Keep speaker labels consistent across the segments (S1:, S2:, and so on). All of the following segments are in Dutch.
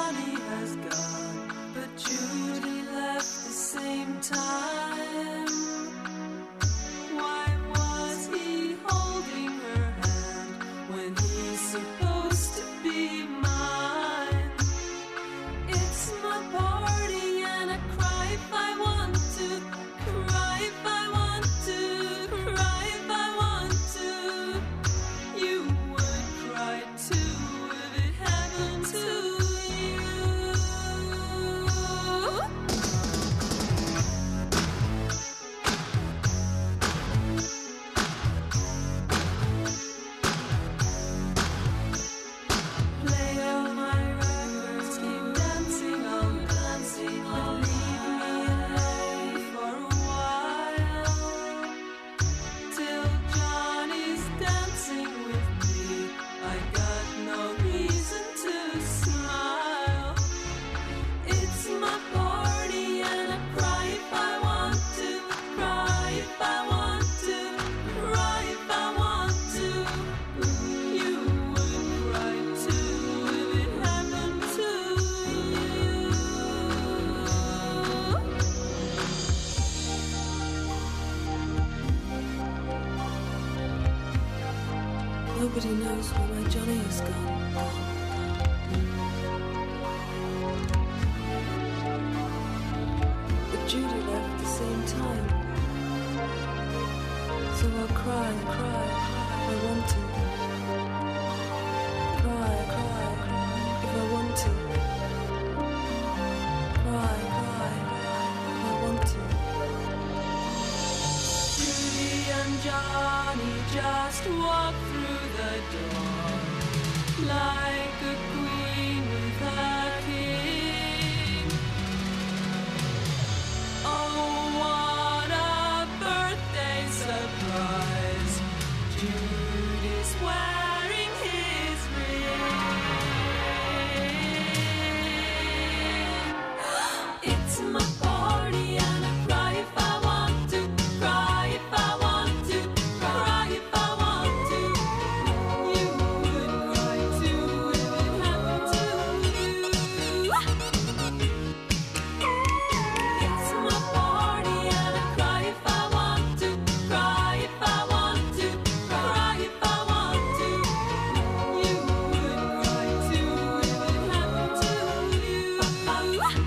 S1: Johnny has gone, but Judy left the same time. Why was he holding her hand when he's supposed to be mine? It's my party and I cry if I want to, cry if I want to, cry if I want to. You would cry too if it happened to you. Play all my records, keep dancing on, dancing on. Leave me alone for a while till Johnny's dancing with me. I got no reason to smile. It's my party and I cry if I want to, cry if I want to, cry if I want to. You would cry too if it happened to you. Nobody knows where my Johnny has gone. But Judy left at the same time. So I'll cry, cry, if I want to. Cry, cry, if I want to. Cry, cry, if I want to. Judy and Johnny just walk through the door like a queen with a king. Oh, what a birthday surprise! Judy's wearing his ring. It's my party and I cry if I want to, cry if I want to, cry if I want to. You would cry too if it happened to you. It's my party and I cry if I want to, cry if I want to, cry if I want to. You would cry too if it happened to you. It's my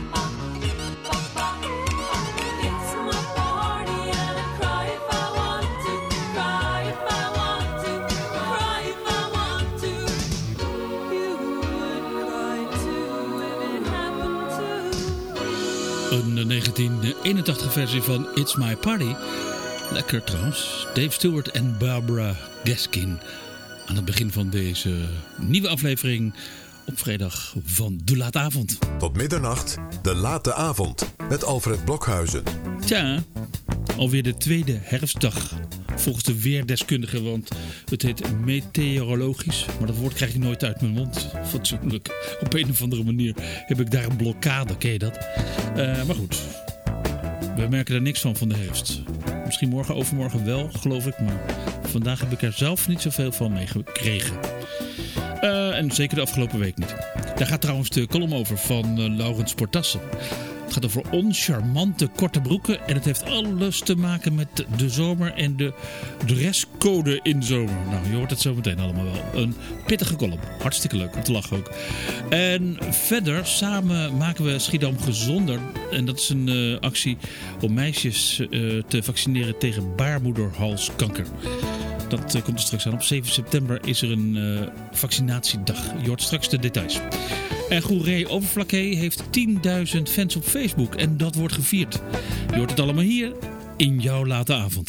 S1: party and I cry if I want to, cry if I want to, cry if I want to. You would cry too if it happened to you.
S2: Een 1981 versie van It's My Party. Lekker trouwens. Dave Stewart en Barbara Gaskin. Aan het begin van deze nieuwe aflevering op vrijdag van De Late Avond.
S3: Tot middernacht, De Late Avond, met Alfred Blokhuizen.
S2: Tja, alweer de tweede herfstdag. Volgens de weerdeskundige, want het heet meteorologisch. Maar dat woord krijg ik nooit uit mijn mond. Fatsoenlijk. Op een of andere manier heb ik daar een blokkade. Ken je dat? Maar goed, we merken er niks van de herfst. Misschien morgen, overmorgen wel, geloof ik. Maar vandaag heb ik er zelf niet zoveel van meegekregen. En zeker de afgelopen week niet. Daar gaat trouwens de column over van Laurens Portassen. Het gaat over oncharmante korte broeken. En het heeft alles te maken met de zomer en de dresscode in de zomer. Nou, je hoort het zo meteen allemaal wel. Een pittige column. Hartstikke leuk om te lachen ook. En verder, samen maken we Schiedam gezonder. En dat is een actie om meisjes te vaccineren tegen baarmoederhalskanker. Dat komt er straks aan. Op 7 september is er een vaccinatiedag. Je hoort straks de details. En Goeree Overflakke heeft 10.000 fans op Facebook. En dat wordt gevierd. Je hoort het allemaal hier in jouw late avond.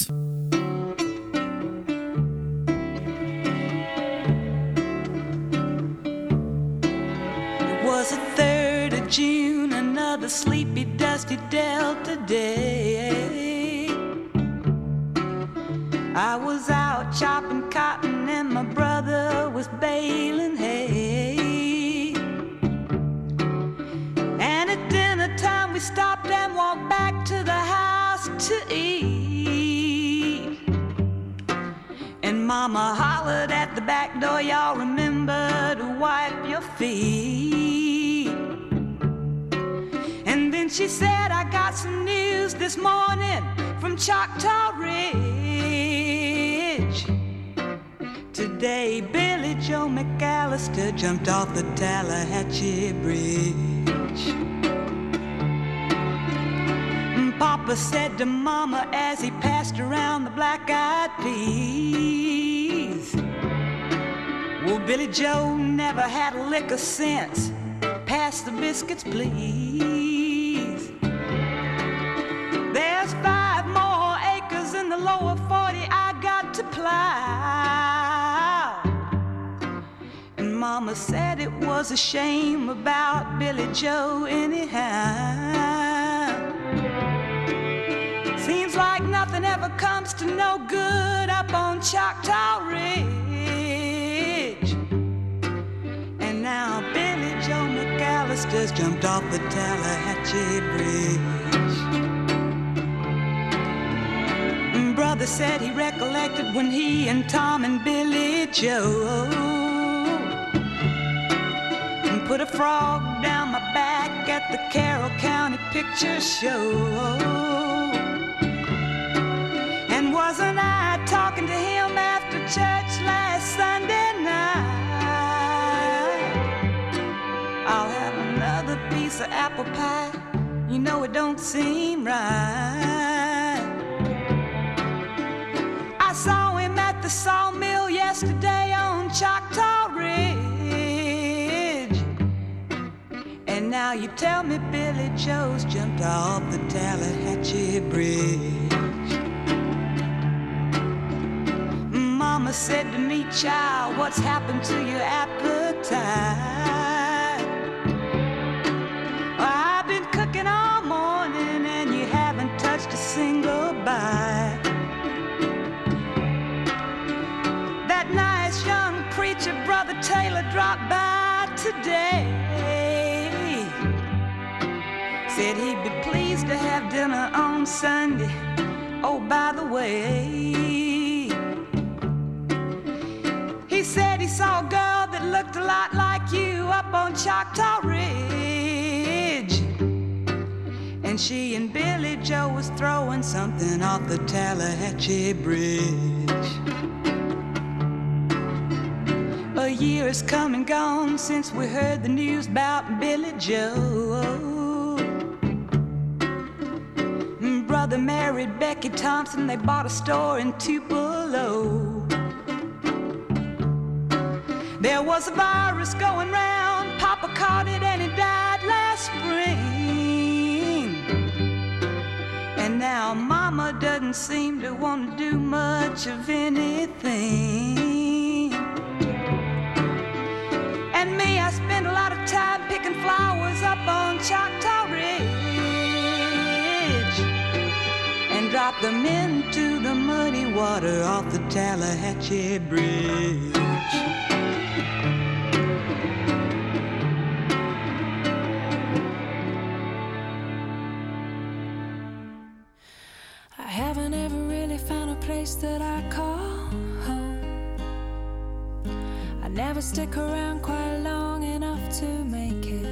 S1: It was the 3rd of June, another sleepy, dusty Delta day. I was out chopping cotton and my brother was baling hay. And at dinner time we stopped and walked back to the house to eat. And Mama hollered at the back door, y'all remember to wipe your feet. she said, I got some news this morning from Choctaw Ridge. Today, Billy Joe McAllister jumped off the Tallahatchie Bridge. Papa said to Mama as he passed around the black-eyed peas, well, Billy Joe never had a lick of sense. Pass the biscuits, please. There's 5 more acres in the lower 40 I got to plow. And Mama said it was a shame about Billy Joe anyhow. Seems like nothing ever comes to no good up on Choctaw Ridge. And now Billy Joe McAllister's jumped off the Tallahatchie Bridge. Brother said he recollected when he and Tom and Billy Joe put a frog down my back at the Carroll County Picture Show. And wasn't I talking to him after church last Sunday night? I'll have another piece of apple pie. You know it don't seem right. I saw him at the sawmill yesterday on Choctaw Ridge. And now you tell me Billy Joe's jumped off the Tallahatchie Bridge. Mama said to me, child, what's happened to your appetite? Well, I've been cooking all morning and you haven't touched a single bite. That nice young preacher, Brother Taylor, dropped by today. Said he'd be pleased to have dinner on Sunday. Oh, by the way, he said he saw a girl that looked a lot like you up on Choctaw Ridge. And she and Billy Joe was throwing something off the Tallahatchie Bridge. A year has come and gone since we heard the news about Billy Joe. Brother married Becky Thompson, they bought a store in Tupelo. There was a virus going round, Papa caught it and he died last spring. And now Mama doesn't seem to want to do much of anything. And me, I spend a lot of time picking flowers up on Choctaw Ridge and drop them into the muddy water off the Tallahatchie Bridge.
S4: I haven't ever really found a place that I call home. I never stick around quite long enough to make it.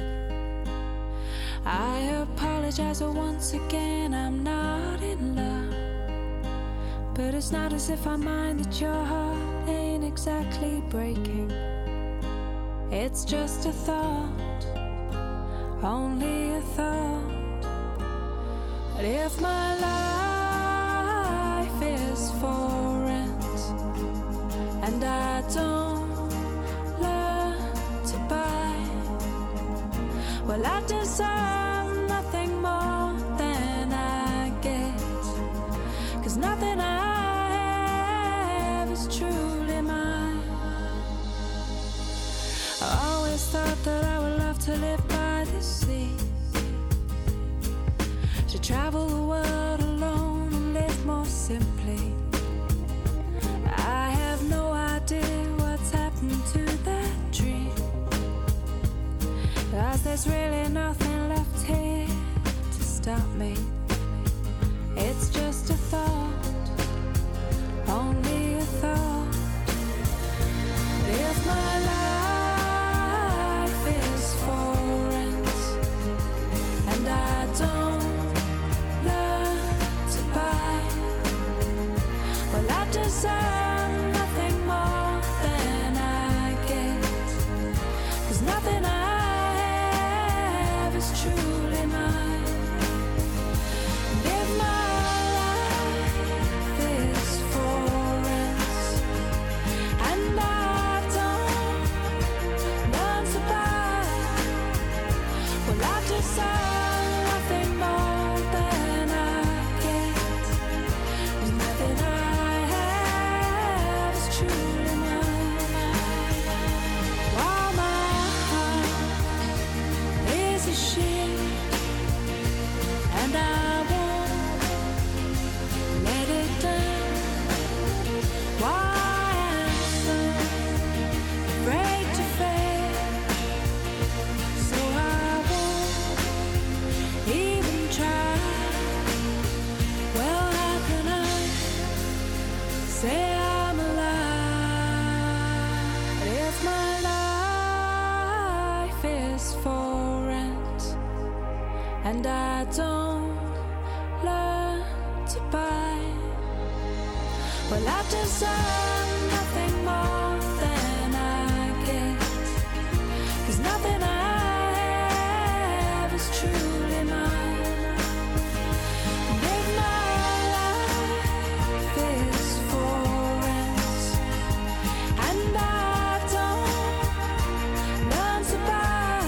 S4: I apologize once again, I'm not in love. But it's not as if I mind that your heart ain't exactly breaking. It's just a thought, only a thought. But if my life is for rent and I don't learn to buy, well, I deserve nothing more than I get, 'cause nothing I have is truly mine. I always thought that I would love to live by the sea, to travel the world alone and live more simply. I have no idea what's happened to that dream, 'cause there's really nothing left here to stop me. It's just a thought, only a thought. If my life is for rent and I don't just saw nothing more than I get. There's nothing I have is truly mine. While my heart is a ship, and I won't let it down. Why I'm so afraid to fail, so I won't even try. Well, how can I say I'm alive if my life is for rent and I don't learn to buy? Well, I deserve nothing more than I get, 'cause nothing I have is truly mine. And if my life is for rent and I don't learn to buy,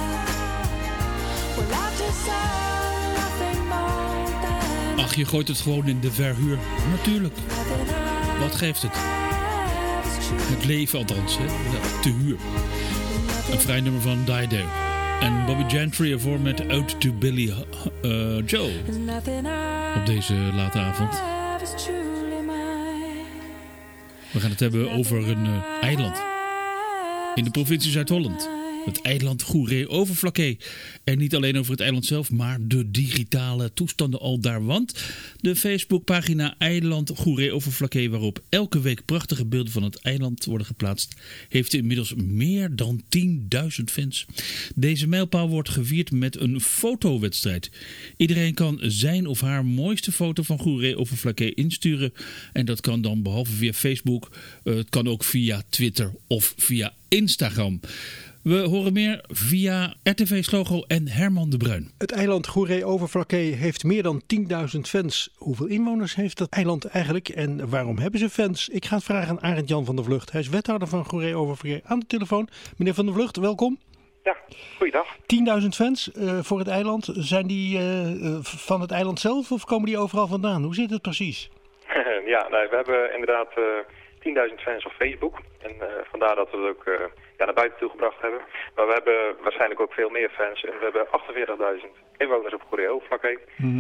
S4: well, I deserve nothing more than
S2: Ach, je gooit het gewoon in de verhuur. Natuurlijk.
S4: nothing I
S2: Wat geeft het?
S4: have is truly
S2: Het leven althans, hè? Ja, te huur. Een vrij nummer van Dido. En Bobby Gentry ervoor met Ode to Billy Joe.
S4: nothing I
S2: Op deze late avond.
S4: have is truly mine.
S2: We gaan het hebben over een eiland in de provincie Zuid-Holland. Het eiland Goeree-Overflakkee. En niet alleen over het eiland zelf, maar de digitale toestanden al daar. Want de Facebookpagina Eiland Goeree-Overflakkee, waarop elke week prachtige beelden van het eiland worden geplaatst, heeft inmiddels meer dan 10.000 fans. Deze mijlpaal wordt gevierd met een fotowedstrijd. Iedereen kan zijn of haar mooiste foto van Goeree-Overflakkee insturen. En dat kan dan behalve via Facebook, het kan ook via Twitter of via Instagram. We horen meer via RTV Slogo en Herman de Bruin.
S5: Het eiland Goeree-Overflakkee heeft meer dan 10.000 fans. Hoeveel inwoners heeft dat eiland eigenlijk en waarom hebben ze fans? Ik ga het vragen aan Arend Jan van der Vlugt. Hij is wethouder van Goeree-Overflakkee aan de telefoon. Meneer van der Vlugt, welkom.
S6: Ja, goeiedag.
S5: 10.000 fans voor het eiland. Zijn die van het eiland zelf of komen die overal vandaan? Hoe zit het precies?
S6: Ja, nee, we hebben inderdaad 10.000 fans op Facebook. En vandaar dat we het ook naar buiten toe gebracht hebben. Maar we hebben waarschijnlijk ook veel meer fans. En we hebben 48.000 inwoners op Goeree-Overflakkee.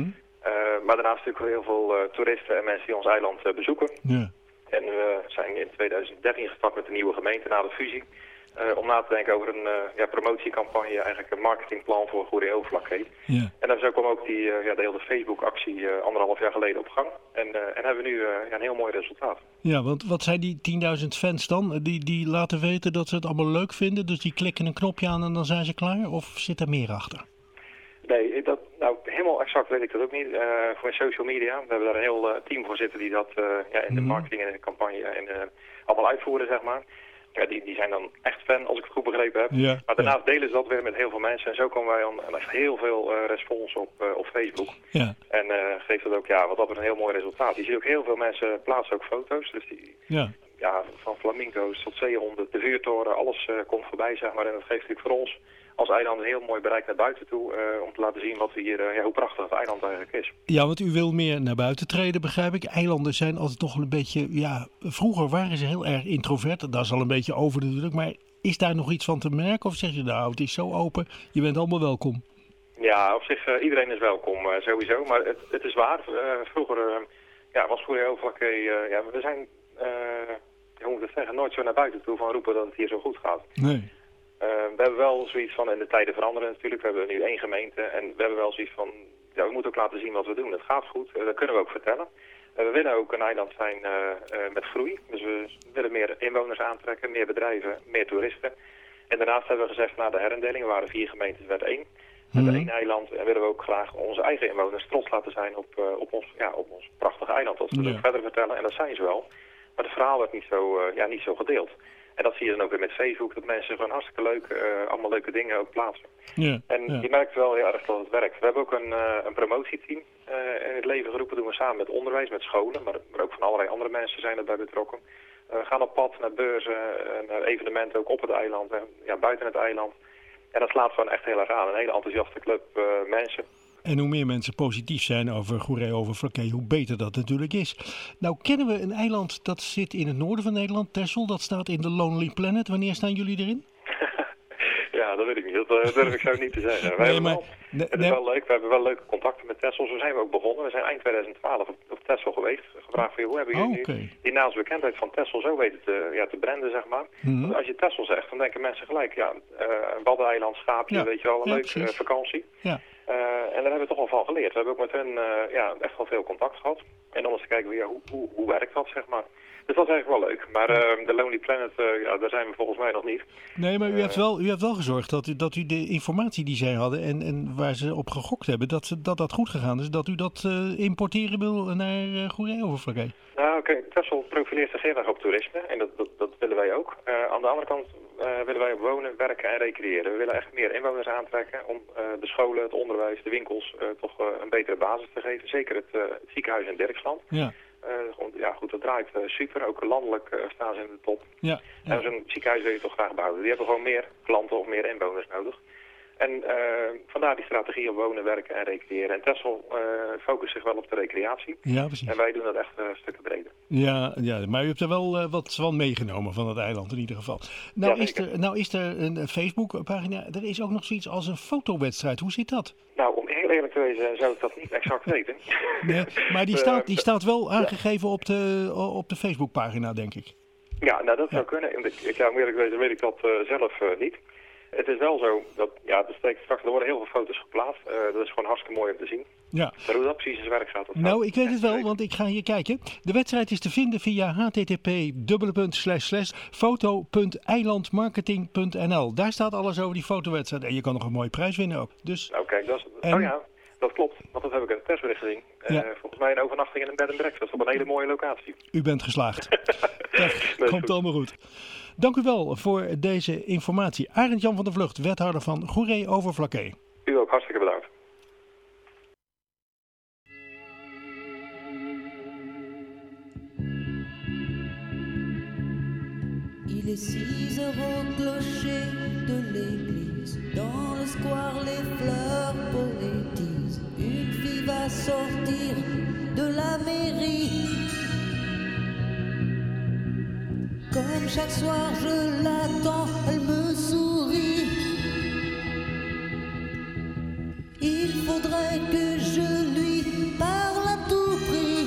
S6: Maar daarnaast natuurlijk heel veel toeristen en mensen die ons eiland bezoeken.
S5: Ja.
S6: En we zijn in 2013 gestart met een nieuwe gemeente na de fusie. Om na te denken over een promotiecampagne, eigenlijk een marketingplan voor Goeree-Overflakkee.
S5: Ja.
S6: En zo kwam ook de hele Facebook-actie 1,5 jaar geleden op gang. En hebben we nu een heel mooi resultaat.
S5: Ja, want wat zijn die 10.000 fans dan? Die laten weten dat ze het allemaal leuk vinden, dus die klikken een knopje aan en dan zijn ze klaar? Of zit er meer achter?
S6: Nee, helemaal exact weet ik dat ook niet. Voor social media, we hebben daar een heel team voor zitten die dat in de marketing en in de campagne allemaal uitvoeren, zeg maar. Ja, die zijn dan echt fan, als ik het goed begrepen heb.
S5: Ja,
S6: maar daarnaast delen ze dat weer met heel veel mensen. En zo komen wij aan echt heel veel respons op Facebook.
S5: Ja.
S6: En geeft dat ook, wat dat is een heel mooi resultaat. Je ziet ook heel veel mensen plaatsen ook foto's. Dus van flamingo's tot zeehonden, de vuurtoren, alles komt voorbij, zeg maar. En dat geeft natuurlijk voor ons als eiland een heel mooi bereik naar buiten toe. Om te laten zien wat we hier, hoe prachtig het eiland eigenlijk is.
S5: Ja, want u wil meer naar buiten treden, begrijp ik. Eilanden zijn altijd toch een beetje, vroeger waren ze heel erg introvert. Dat is al een beetje over natuurlijk. Maar is daar nog iets van te merken? Of zeg je, nou, het is zo open, je bent allemaal welkom?
S6: Ja, op zich, iedereen is welkom, sowieso. Maar het is waar, vroeger was Goeree-Overflakkee, we zijn, hoe moet ik het zeggen, nooit zo naar buiten toe van roepen dat het hier zo goed gaat.
S5: Nee.
S6: We hebben wel zoiets van, in de tijden veranderen natuurlijk, we hebben nu 1 gemeente en we hebben wel zoiets van, we moeten ook laten zien wat we doen. Het gaat goed, dat kunnen we ook vertellen. We willen ook een eiland zijn met groei, dus we willen meer inwoners aantrekken, meer bedrijven, meer toeristen. En daarnaast hebben we gezegd, na de herindeling, er waren 4 gemeentes, werd 1. Met 1 eiland en willen we ook graag onze eigen inwoners trots laten zijn op ons prachtige eiland. Dat we het ook verder vertellen en dat zijn ze wel. Maar het verhaal werd niet zo gedeeld. En dat zie je dan ook weer met Facebook, dat mensen gewoon hartstikke leuk, allemaal leuke dingen ook plaatsen.
S5: Ja,
S6: en je merkt wel heel erg dat het werkt. We hebben ook een promotieteam in het leven geroepen, doen we samen met onderwijs, met scholen, maar ook van allerlei andere mensen zijn erbij betrokken. We gaan op pad naar beurzen, naar evenementen ook op het eiland, buiten het eiland. En dat slaat gewoon echt heel erg aan. Een hele enthousiaste club mensen.
S5: En hoe meer mensen positief zijn over Goeree over Vlakke, hoe beter dat natuurlijk is. Nou kennen we een eiland dat zit in het noorden van Nederland, Texel. Dat staat in de Lonely Planet. Wanneer staan jullie erin?
S6: Ja, dat weet ik niet. Dat durf ik zo niet te zeggen. Het is wel leuk. We hebben wel leuke contacten met Texel. Zo zijn we ook begonnen. We zijn eind 2012 op Texel geweest. Gevraagd van, hoe hebben jullie nu die naamsbekendheid van Texel zo weten te branden, zeg maar. Want als je Texel zegt, dan denken mensen gelijk, Waddeneiland, schaapje, weet je wel, een leuke vakantie. Ja. En daar hebben we toch al van geleerd. We hebben ook met hen echt wel veel contact gehad. En dan eens te kijken, hoe werkt dat, zeg maar. Dus dat is eigenlijk wel leuk. Maar de Lonely Planet, daar zijn we volgens mij nog niet. Nee, maar u hebt wel gezorgd dat u de informatie die zij hadden en waar ze op gegokt hebben, dat goed gegaan is. Dat u dat importeren wil naar Goeree over Vlakke. Nou, Texel profileert zich heel erg op toerisme. En dat willen wij ook. Aan de andere kant willen wij ook wonen, werken en recreëren. We willen echt meer inwoners aantrekken om de scholen, het onderwijs, de winkels toch een betere basis te geven. Zeker het ziekenhuis in Dirksland. Ja. Goed, dat draait super. Ook landelijk staan ze in de top. Ja. En zo'n ziekenhuis wil je toch graag behouden. Die hebben gewoon meer klanten of meer inwoners nodig. En vandaar die strategie op wonen, werken en recreëren. En Texel focust zich wel op de recreatie. Ja, precies. En wij doen dat echt stukken breder. Ja, maar u hebt er wel wat van meegenomen van het eiland in ieder geval. Nou is er een Facebookpagina. Er is ook nog zoiets als een fotowedstrijd. Hoe zit dat? Nou, om heel eerlijk te wezen zou ik dat niet exact weten. Nee, maar die staat wel aangegeven op de Facebookpagina, denk ik. Ja, nou dat zou kunnen. Om eerlijk te wezen weet ik dat zelf niet. Het is wel zo dat, er worden heel veel foto's geplaatst. Dat is gewoon hartstikke mooi om te zien. Ja. Maar hoe dat precies in zijn werk gaat. Nou, ik weet het wel, want ik ga hier kijken. De wedstrijd is te vinden via http://foto.eilandmarketing.nl. Daar staat alles over die fotowedstrijd. En je kan nog een mooie prijs winnen ook. Dus, nou kijk, dat klopt. Want dat heb ik in het persbericht gezien. Volgens mij een overnachting in een bed and breakfast op een hele mooie locatie. U bent geslaagd. Komt allemaal goed. Dank u wel voor deze informatie. Arend Jan van der Vlucht, wethouder van Goeree over Vlakke. U ook, hartstikke bedankt.
S1: Il est 6 heures au clocher de l'église. Dans le square, les fleurs poétisent. Une fille va sortir de la mairie. Comme chaque soir je l'attends, elle me sourit. Il faudrait que je lui parle à tout prix.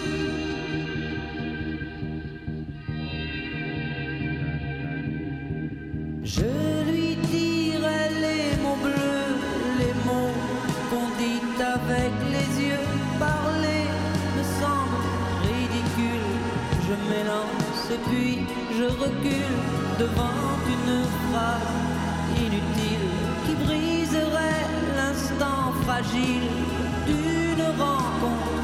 S1: Je lui dirai les mots bleus, les mots qu'on dit avec les yeux. Parler me semble ridicule. Je m'élance et puis je recule devant une phrase inutile qui briserait l'instant fragile d'une rencontre.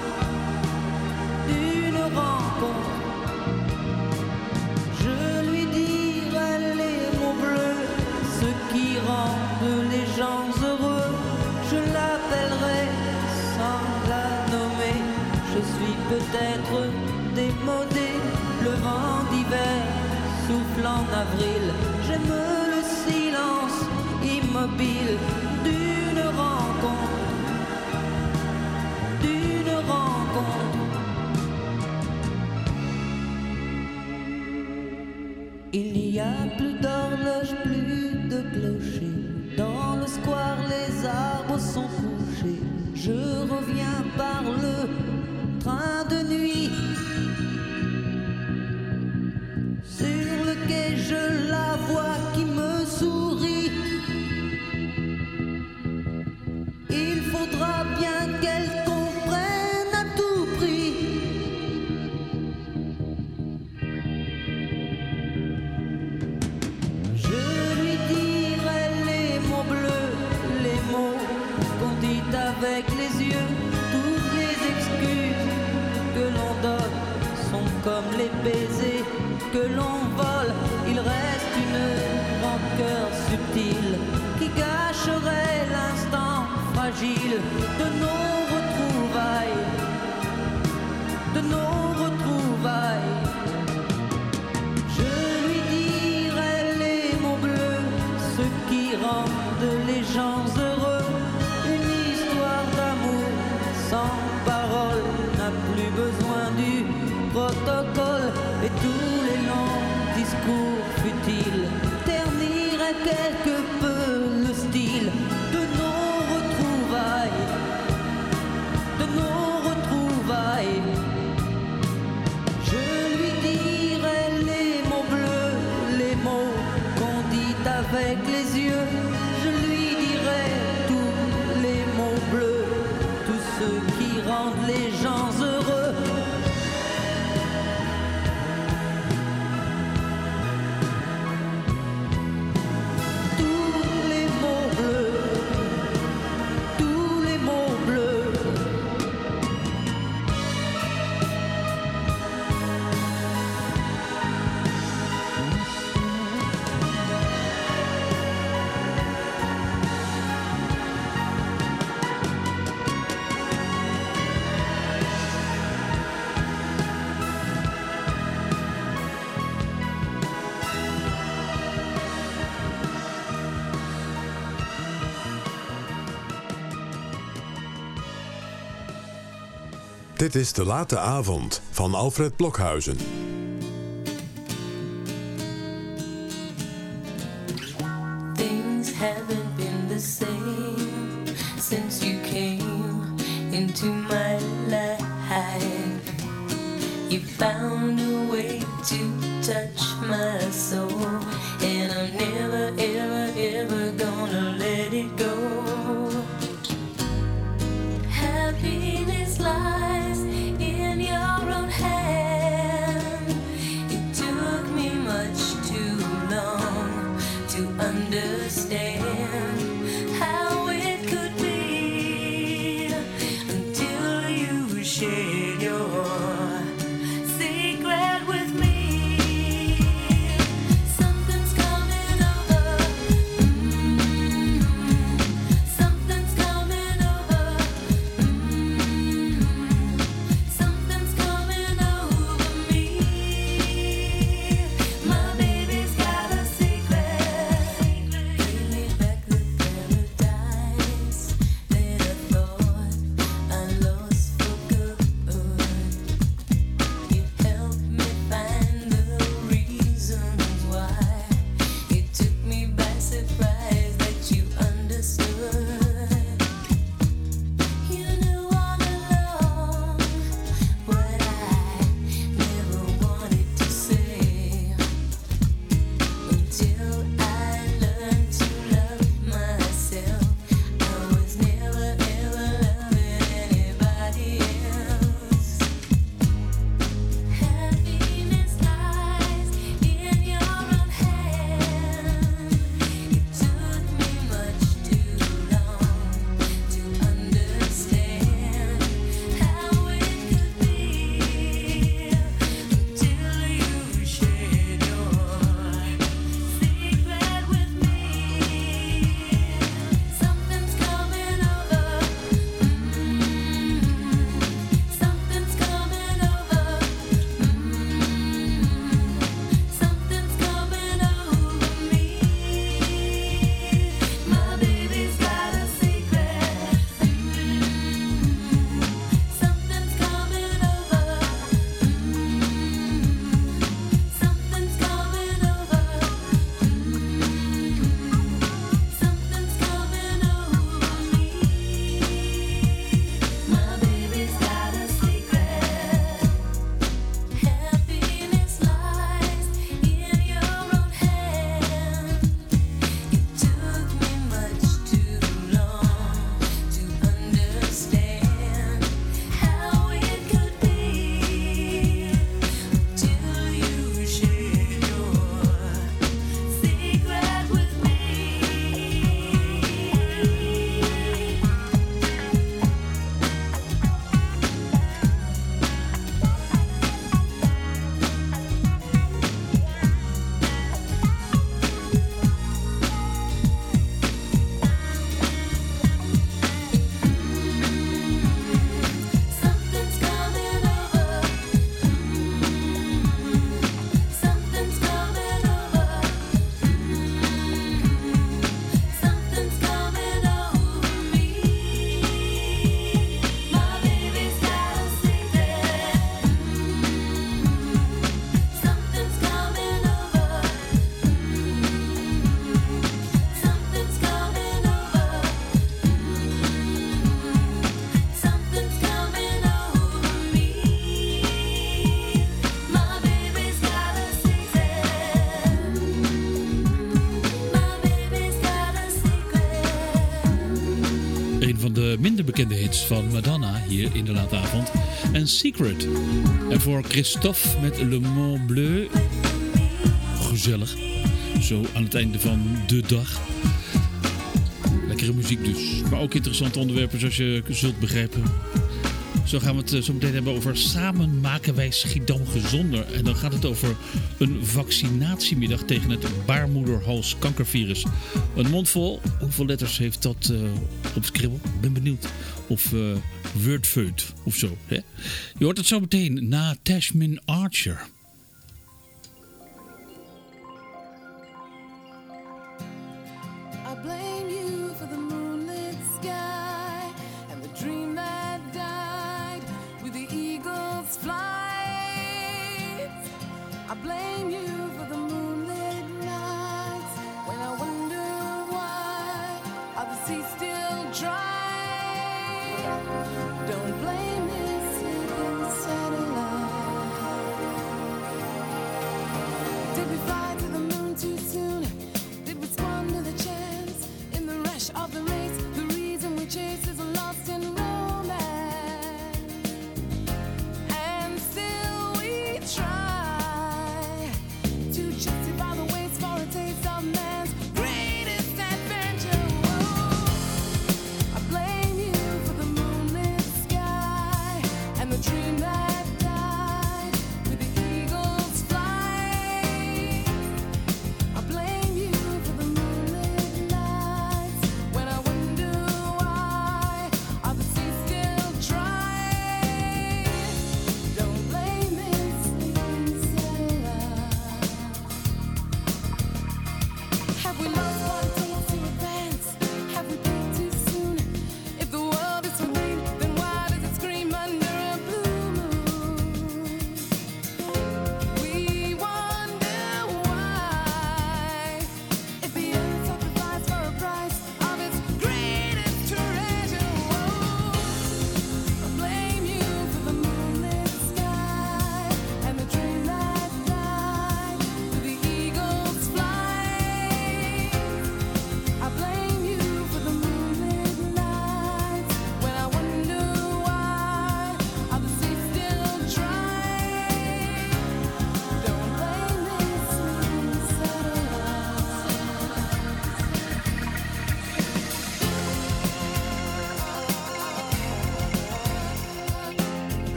S1: Je lui dirai les mots bleus, ce qui rendent les gens heureux. Je l'appellerai sans la nommer. Je suis peut-être démodé. Le vent d'hiver souffle en avril. J'aime le silence immobile d'une rencontre. Il n'y a plus d'horloge, plus de clocher. Dans le square, les arbres sont couchés. Je reviens par le train de nuit. Sur le quai, je la vois qui me sourit. Il faudra bien qu'elle comprenne à tout prix. Je lui dirai les mots bleus, les mots qu'on dit avec les yeux. Toutes les excuses que l'on donne sont comme les baisers que l'on vole. Il reste une rancœur subtile qui gâcherait l'instant fragile de nos retrouvailles. Je lui dirai les mots bleus, ce qui rend
S3: Dit is De Late Avond van Alfred Blokhuizen.
S1: Things haven't been the same since you came into my life. You found a way to touch my soul, and I'm never, ever, ever gonna let it go. Happiness lies in your own hand. It took me much too long to understand how it could be until you shared your secret with me. Something's coming over. Something's coming over. Something's coming over me. My baby's got a secret. Really back the paradise that I thought I lost for good. You helped me find the reasons why. It took me by surprise that you understood. You knew all along what I never wanted to say, until I learned to love myself. I was never ever loving anybody else. Happiness lies in your own hand. It took me much too long to understand how it could be until you shared your secret with me. Something's coming over. Something's coming over. Something's coming over me. My baby's got a secret. Something's coming over. Something's coming over. Something's coming over me. My baby's got a secret. Happiness lies in your own hand. It took me much too long to understand how it could be until you shared your secret with me. Something's coming over. Something's coming over. Something's coming over me. My baby's got a secret. Something's coming over. Something's coming over. Something's coming over me. My baby's got a secret. My baby's got a secret.
S2: Een van de minder bekende hits van Madonna hier in De Late Avond. En Secret. En voor Christophe met Le Mont Bleu. Gezellig. Zo aan het einde van de dag. Lekkere muziek dus. Maar ook interessante onderwerpen zoals je zult begrijpen. Zo gaan we het zo meteen hebben over samen maken wij Schiedam gezonder. En dan gaat het over een vaccinatiemiddag tegen het baarmoederhalskankervirus. Een mond vol. Hoeveel letters heeft dat op Skribbel? Ik ben benieuwd. Of Wordfeud of zo. Hè? Je hoort het zo meteen na Tasmin Archer.
S7: I blame you for the moonlit sky and the dream that died with the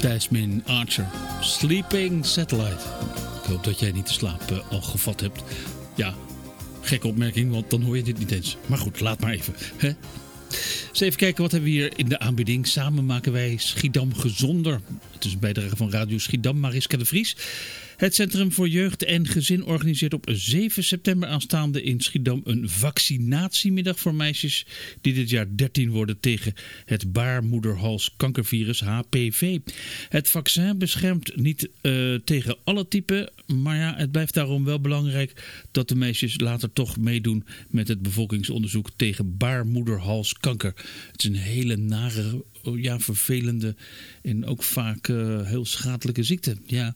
S2: Tasmin Archer, Sleeping Satellite. Ik hoop dat jij niet de slaap al gevat hebt. Ja, gekke opmerking, want dan hoor je dit niet eens. Maar goed, laat maar even. Hè? Eens even kijken, wat hebben we hier in de aanbieding. Samen maken wij Schiedam gezonder. Het is een bijdrage van Radio Schiedam, Mariska de Vries. Het Centrum voor Jeugd en Gezin organiseert op 7 september aanstaande in Schiedam een vaccinatiemiddag voor meisjes die dit jaar 13 worden tegen het baarmoederhalskankervirus HPV. Het vaccin beschermt niet tegen alle typen, maar ja, het blijft daarom wel belangrijk dat de meisjes later toch meedoen met het bevolkingsonderzoek tegen baarmoederhalskanker. Het is een hele nare, vervelende en ook vaak heel schadelijke ziekte. Ja.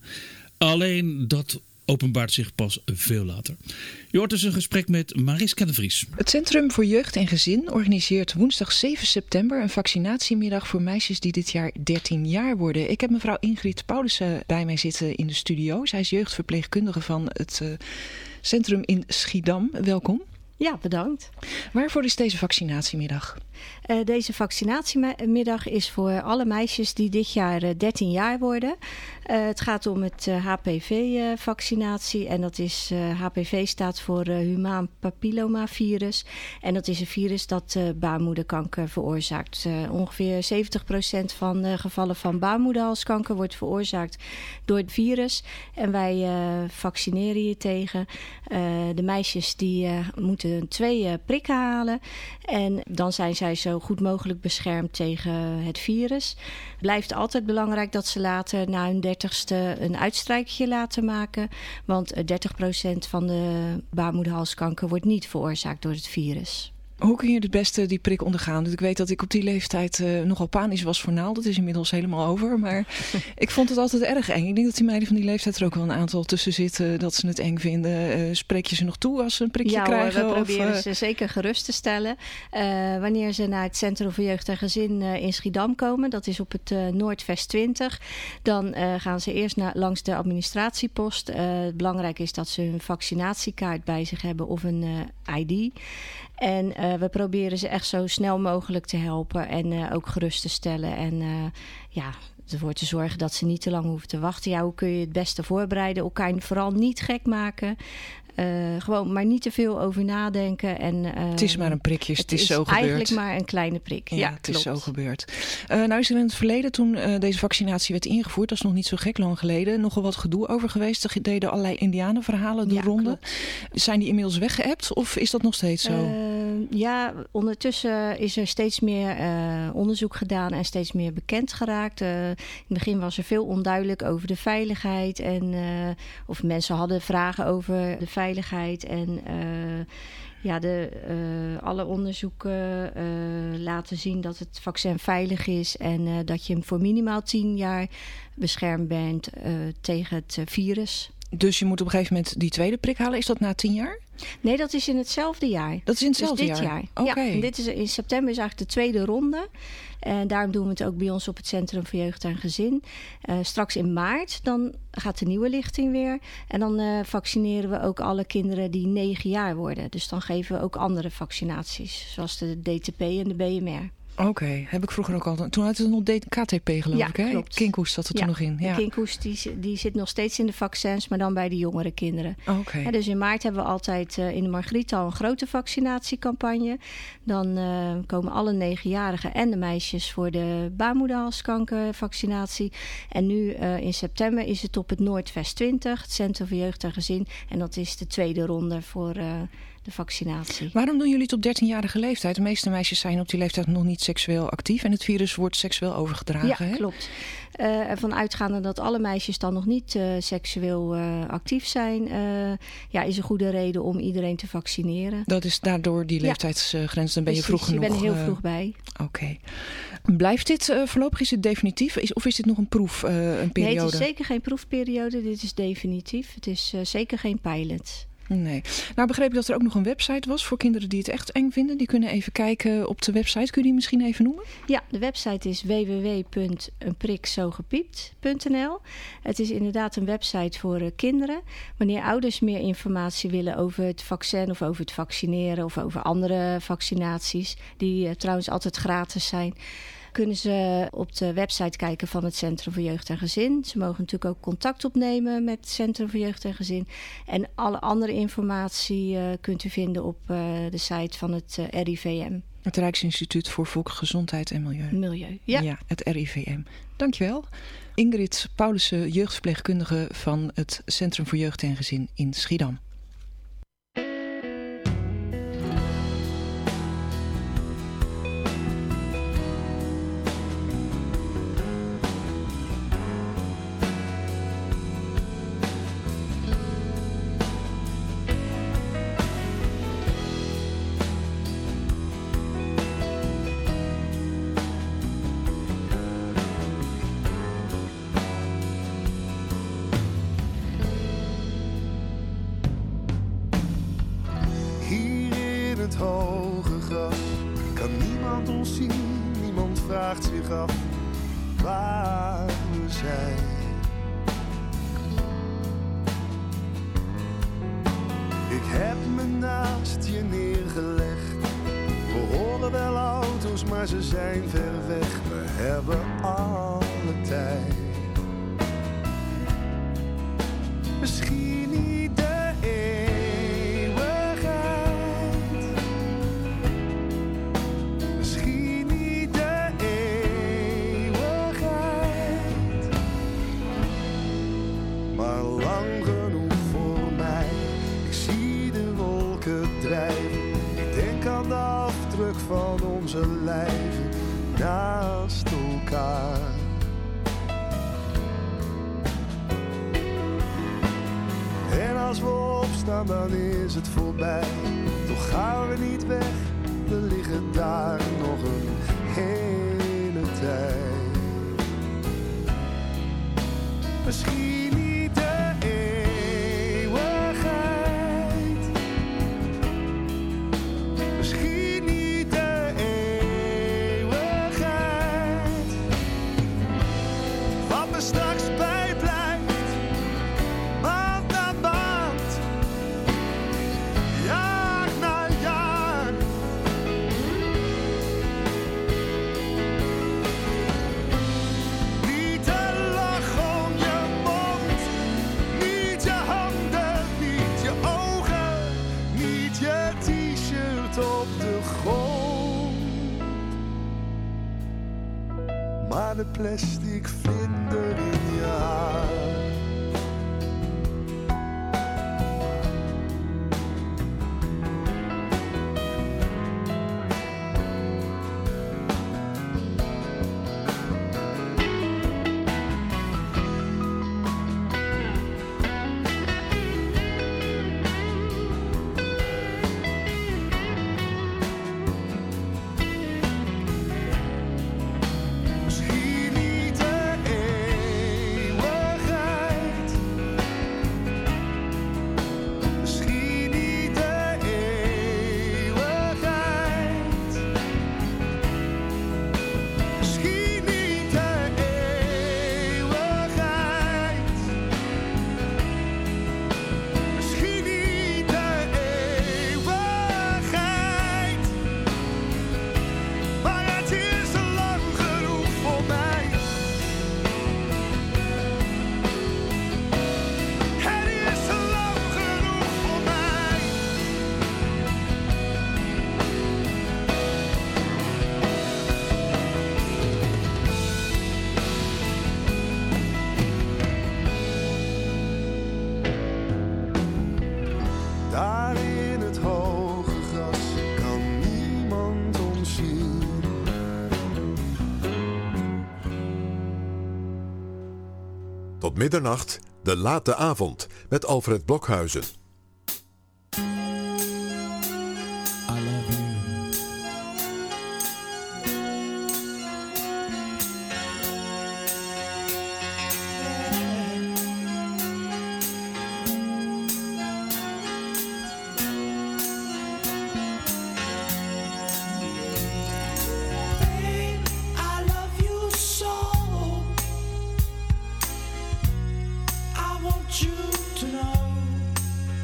S2: Alleen dat openbaart zich pas veel later. Je hoort dus een gesprek met Mariska de Vries.
S8: Het Centrum voor Jeugd en Gezin organiseert woensdag 7 september een vaccinatiemiddag voor meisjes die dit jaar 13 jaar worden. Ik heb mevrouw Ingrid Paulussen bij mij zitten in de studio. Zij is jeugdverpleegkundige van het centrum in Schiedam. Welkom.
S9: Ja, bedankt.
S8: Waarvoor is deze vaccinatiemiddag?
S9: Deze vaccinatiemiddag is voor alle meisjes die dit jaar 13 jaar worden. Het gaat om het HPV-vaccinatie. En dat is HPV staat voor humaan papillomavirus. En dat is een virus dat baarmoederkanker veroorzaakt. Ongeveer 70% van de gevallen van baarmoederhalskanker wordt veroorzaakt door het virus. En wij vaccineren hier tegen. De meisjes die moeten 2 prikken halen. En dan zijn zij zo goed mogelijk beschermd tegen het virus. Blijft altijd belangrijk dat ze later na hun 30ste een uitstrijkje laten maken. Want 30% van de baarmoederhalskanker wordt niet veroorzaakt door het virus.
S8: Hoe kun je het beste die prik ondergaan? Dus ik weet dat ik op die leeftijd nogal panisch was voor naald. Dat is inmiddels helemaal over. Maar ik vond het altijd erg eng. Ik denk dat die meiden van die leeftijd er ook wel een aantal tussen zitten. Dat ze het eng vinden. Spreek je ze nog toe als ze een prikje krijgen?
S9: Ja, we proberen ze zeker gerust te stellen. Wanneer ze naar het Centrum voor Jeugd en Gezin in Schiedam komen. Dat is op het Noordvest 20. Dan gaan ze eerst langs de administratiepost. Belangrijk is dat ze hun vaccinatiekaart bij zich hebben of een ID. En we proberen ze echt zo snel mogelijk te helpen en ook gerust te stellen. En ervoor te zorgen dat ze niet te lang hoeven te wachten. Ja, hoe kun je het beste voorbereiden? Elkaar vooral niet gek maken. Gewoon maar niet te veel over nadenken. En,
S8: het is maar een prikje, het is zo gebeurd.
S9: Eigenlijk maar een kleine prik.
S8: Ja, het is zo gebeurd. Nou is er in het verleden, toen deze vaccinatie werd ingevoerd, dat is nog niet zo gek lang geleden, nogal wat gedoe over geweest. Er deden allerlei indianenverhalen de ronde. Klopt. Zijn die inmiddels weggeëpt of is dat nog steeds zo?
S9: Ondertussen is er steeds meer onderzoek gedaan en steeds meer bekend geraakt. In het begin was er veel onduidelijk over de veiligheid. En of mensen hadden vragen over de veiligheid. En alle onderzoeken laten zien dat het vaccin veilig is. En dat je hem voor minimaal 10 jaar beschermd bent tegen het virus.
S8: Dus je moet op een gegeven moment die tweede prik halen. Is dat na 10 jaar?
S9: Nee, dat is in hetzelfde jaar.
S8: Dat is in hetzelfde
S9: dus dit jaar.
S8: Okay.
S9: Ja, en in september is eigenlijk de tweede ronde. En daarom doen we het ook bij ons op het Centrum voor Jeugd en Gezin. Straks in maart, dan gaat de nieuwe lichting weer. En dan vaccineren we ook alle kinderen die 9 jaar worden. Dus dan geven we ook andere vaccinaties. Zoals de DTP en de BMR.
S8: Oké, heb ik vroeger ook al. Toen had het nog KTP geloof ik, hè?
S9: Klopt.
S8: Kinkhoest zat er toen nog in. Ja,
S9: de kinkhoest die zit nog steeds in de vaccins, maar dan bij de jongere kinderen.
S8: Okay.
S9: Dus in maart hebben we altijd in de Margrietal een grote vaccinatiecampagne. Dan komen alle 9-jarigen en de meisjes voor de baarmoederhalskankervaccinatie. En nu in september is het op het Noordvest 20, het Centrum voor Jeugd en Gezin. En dat is de tweede ronde voor de vaccinatie.
S8: Waarom doen jullie het op 13-jarige leeftijd? De meeste meisjes zijn op die leeftijd nog niet seksueel actief. En het virus wordt seksueel overgedragen.
S9: Ja,
S8: hè?
S9: Klopt. Ervan uitgaande dat alle meisjes dan nog niet seksueel actief zijn, is een goede reden om iedereen te vaccineren.
S8: Dat is daardoor die leeftijdsgrens, dan ben je vroeg genoeg.
S9: Je bent er heel vroeg bij.
S8: Oké. Blijft dit voorlopig, is het definitief? Of is dit nog een een periode?
S9: Nee, het is zeker geen proefperiode. Dit is definitief. Het is zeker geen pilot.
S8: Nee. Nou begreep ik dat er ook nog een website was voor kinderen die het echt eng vinden. Die kunnen even kijken op de website. Kun je die misschien even noemen?
S9: Ja, de website is www.eenprikzogepiept.nl. Het is inderdaad een website voor kinderen. Wanneer ouders meer informatie willen over het vaccin of over het vaccineren of over andere vaccinaties, die trouwens altijd gratis zijn, kunnen ze op de website kijken van het Centrum voor Jeugd en Gezin. Ze mogen natuurlijk ook contact opnemen met het Centrum voor Jeugd en Gezin. En alle andere informatie kunt u vinden op de site van het RIVM.
S8: Het Rijksinstituut voor Volksgezondheid en Milieu. Ja, het RIVM. Dankjewel. Ingrid Paulussen, jeugdverpleegkundige van het Centrum voor Jeugd en Gezin in Schiedam.
S10: Dan is het voorbij, toch gaan we niet weg. We liggen daar nog een hele tijd. Misschien niet de eeuwigheid. Misschien niet de eeuwigheid. Wat er straks bij blijft. Maar de plastic vlinder in je haar.
S3: Tot middernacht, de late avond, met Alfred Blokhuizen.
S1: You to know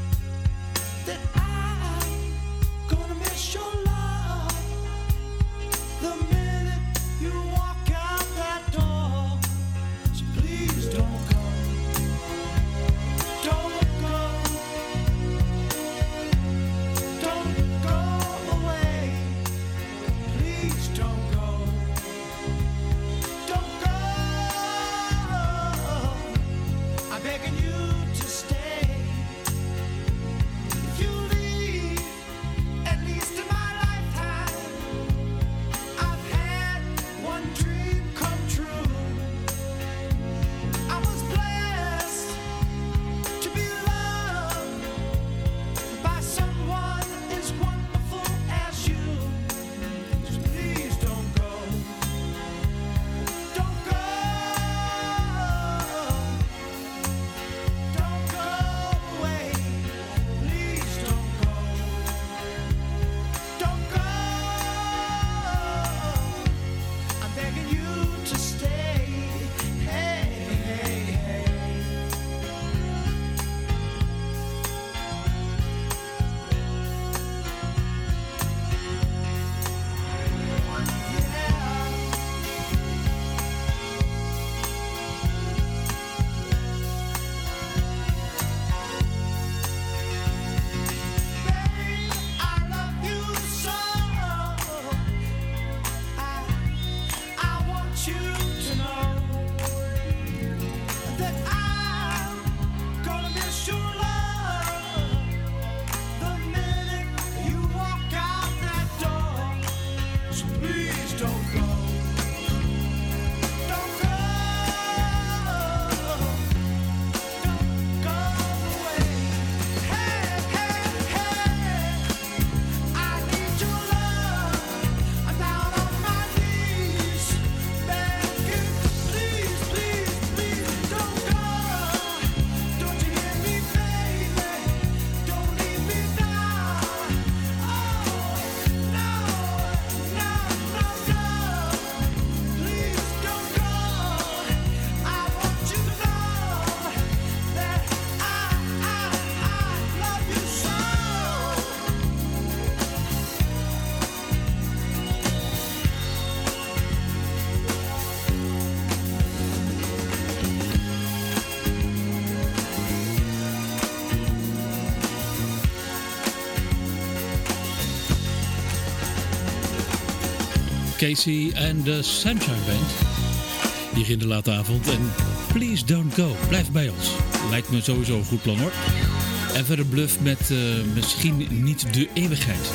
S2: Casey en de Sunshine Band. Hier in de late avond. En Please Don't Go. Blijf bij ons. Lijkt me sowieso een goed plan hoor. En verder Bluff met misschien niet de eeuwigheid.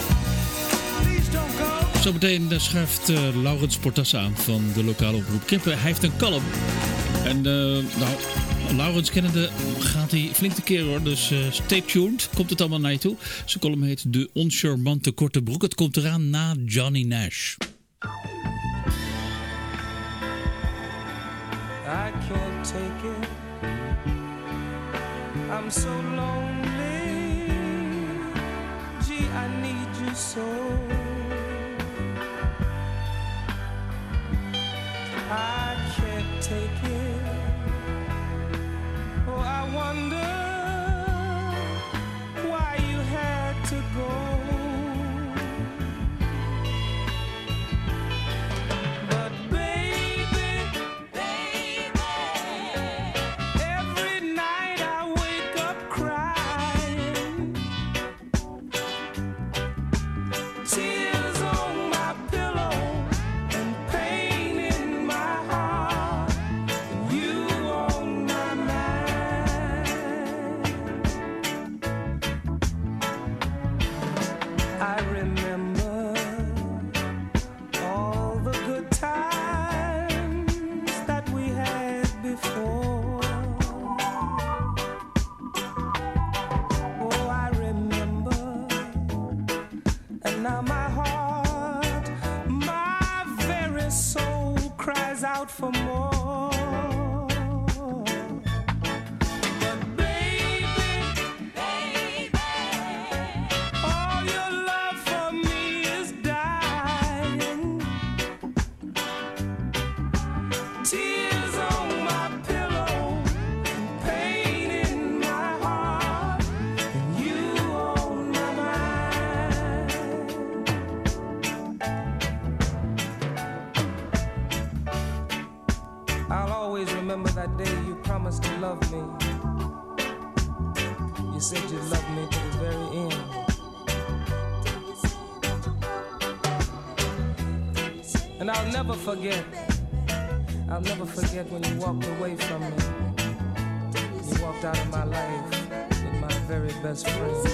S2: Zometeen schuift Laurens Portassa aan van de lokale omroep Kippen. Hij heeft een column. En Laurens kennende gaat hij flink tekeer hoor. Dus stay tuned. Komt het allemaal naar je toe. Zijn column heet De Oncharmante Korte Broek. Het komt eraan na Johnny Nash.
S11: I can't take it. I'm so lonely. Gee, I need you so. I can't take it. Oh, I wonder why you had to go. For more, but baby, all your love for me is dying. Tears on my pillow, pain in my heart, and you on my mind. I'll always remember that day you promised to love me. You said you'd love me to the very end. And I'll never forget when you walked away from me. You walked out of my life with my very best friend.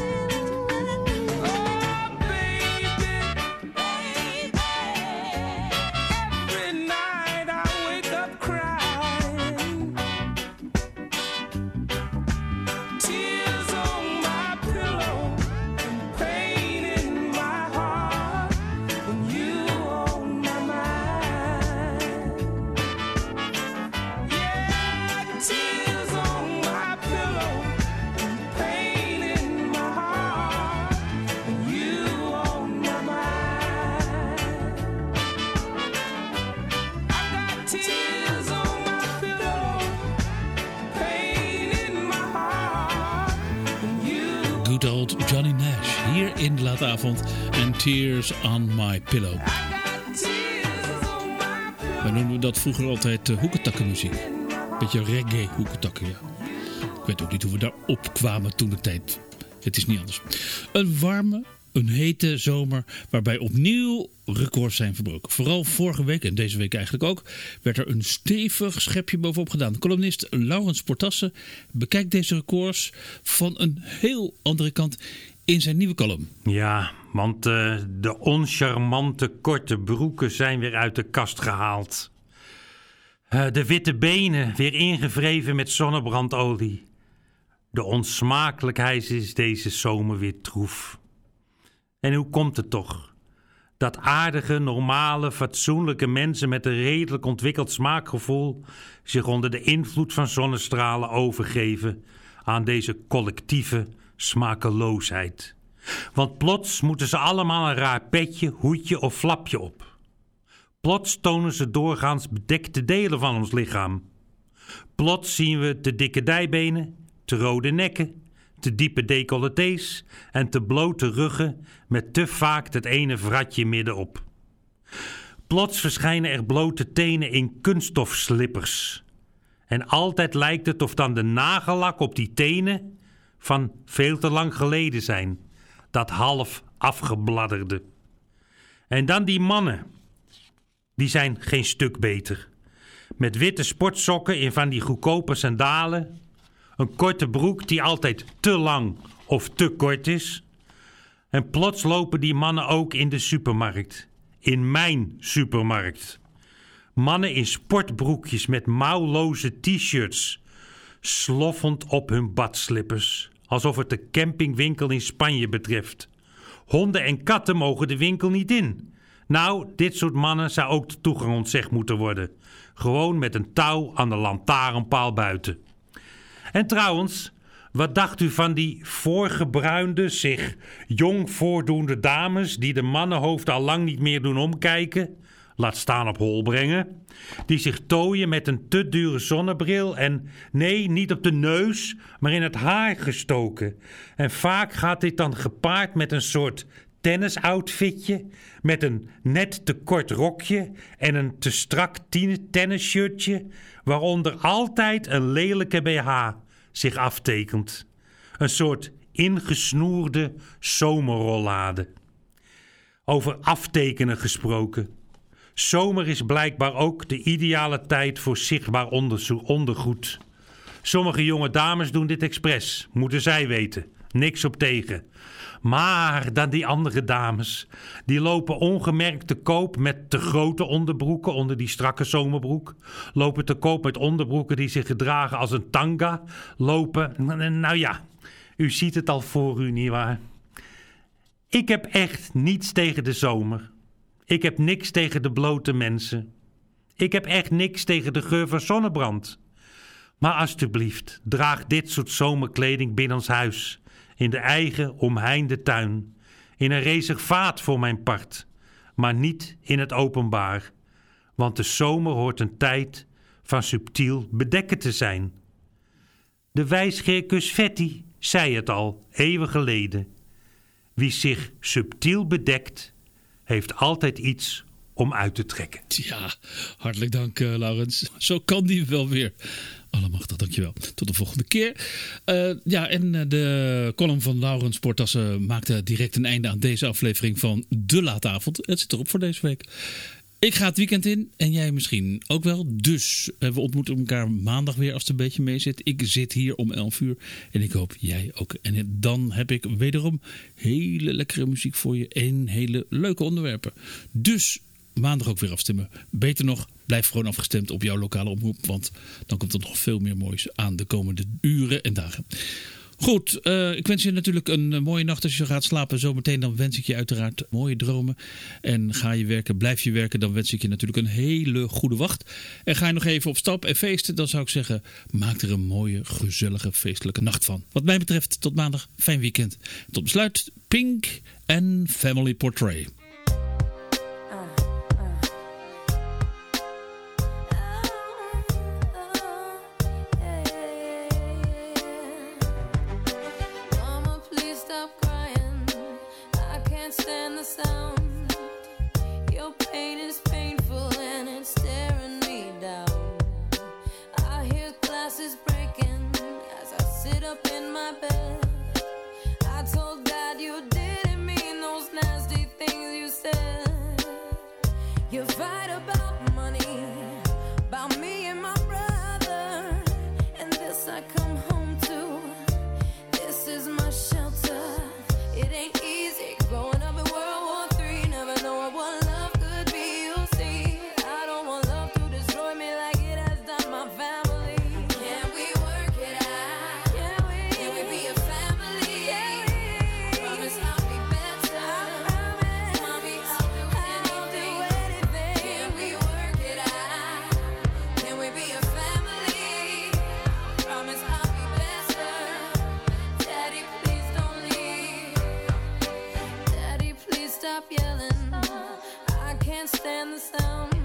S2: Johnny Nash hier in de late avond en Tears on My Pillow. Wij noemden dat vroeger altijd hoekentakkenmuziek. Beetje reggae hoekentakken, ja. Ik weet ook niet hoe we daar op kwamen toen de tijd. Het is niet anders. Een warme, een hete zomer waarbij opnieuw records zijn verbroken. Vooral vorige week en deze week eigenlijk ook werd er een stevig schepje bovenop gedaan. De columnist Laurens Portassa bekijkt deze records van een heel andere kant in zijn nieuwe column.
S12: Ja, want de oncharmante korte broeken zijn weer uit de kast gehaald. De witte benen weer ingevreven met zonnebrandolie. De onsmakelijkheid is deze zomer weer troef. En hoe komt het toch? Dat aardige, normale, fatsoenlijke mensen met een redelijk ontwikkeld smaakgevoel zich onder de invloed van zonnestralen overgeven aan deze collectieve smakeloosheid. Want plots moeten ze allemaal een raar petje, hoedje of flapje op. Plots tonen ze doorgaans bedekte delen van ons lichaam. Plots zien we te dikke dijbenen, te rode nekken, te diepe decolletés en te blote ruggen met te vaak het ene vratje middenop. Plots verschijnen er blote tenen in kunststofslippers. En altijd lijkt het of dan de nagellak op die tenen van veel te lang geleden zijn. Dat half afgebladderde. En dan die mannen. Die zijn geen stuk beter. Met witte sportsokken in van die goedkope sandalen. Een korte broek die altijd te lang of te kort is. En plots lopen die mannen ook in de supermarkt. In mijn supermarkt. Mannen in sportbroekjes met mouwloze t-shirts. Sloffend op hun badslippers. Alsof het de campingwinkel in Spanje betreft. Honden en katten mogen de winkel niet in. Nou, dit soort mannen zou ook de toegang ontzegd moeten worden. Gewoon met een touw aan de lantaarnpaal buiten. En trouwens, wat dacht u van die voorgebruinde, zich jong voordoende dames die de mannenhoofd al lang niet meer doen omkijken, laat staan op hol brengen, die zich tooien met een te dure zonnebril en, nee, niet op de neus, maar in het haar gestoken. En vaak gaat dit dan gepaard met een soort tennisuitfitje, met een net te kort rokje en een te strak tennisshirtje, waaronder altijd een lelijke BH zich aftekent. Een soort ingesnoerde zomerrollade. Over aftekenen gesproken. Zomer is blijkbaar ook de ideale tijd voor zichtbaar ondergoed. Sommige jonge dames doen dit expres, moeten zij weten. Niks op tegen. Maar dan die andere dames, die lopen ongemerkt te koop met te grote onderbroeken onder die strakke zomerbroek. Lopen te koop met onderbroeken die zich gedragen als een tanga. Lopen, nou ja, u ziet het al voor u, nietwaar? Ik heb echt niets tegen de zomer. Ik heb niks tegen de blote mensen. Ik heb echt niks tegen de geur van zonnebrand. Maar alstublieft, draag dit soort zomerkleding binnen ons huis. In de eigen omheinde tuin. In een reservaat voor mijn part. Maar niet in het openbaar. Want de zomer hoort een tijd van subtiel bedekken te zijn. De wijsgeer Cusvetti zei het al, eeuwen geleden. Wie zich subtiel bedekt, heeft altijd iets om uit te trekken.
S2: Ja, hartelijk dank Laurens. Zo kan die wel weer. Allemachtig, dankjewel. Tot de volgende keer. De column van Laurens Portassen maakte direct een einde aan deze aflevering van De Late Avond. Het zit erop voor deze week. Ik ga het weekend in en jij misschien ook wel. Dus we ontmoeten elkaar maandag weer als het een beetje mee zit. Ik zit hier om 11 uur en ik hoop jij ook. En dan heb ik wederom hele lekkere muziek voor je en hele leuke onderwerpen. Dus maandag ook weer afstemmen. Beter nog, blijf gewoon afgestemd op jouw lokale omroep. Want dan komt er nog veel meer moois aan de komende uren en dagen. Goed, ik wens je natuurlijk een mooie nacht als je gaat slapen. Zometeen dan wens ik je uiteraard mooie dromen. En ga je werken, blijf je werken, dan wens ik je natuurlijk een hele goede wacht. En ga je nog even op stap en feesten, dan zou ik zeggen, maak er een mooie, gezellige, feestelijke nacht van. Wat mij betreft, tot maandag, fijn weekend. Tot besluit, Pink en Family Portrait.
S7: Stand the sound. Your pain is painful and it's staring me down. I hear glasses breaking as I sit up in my bed. I told God you didn't mean those nasty things can't stand the sound.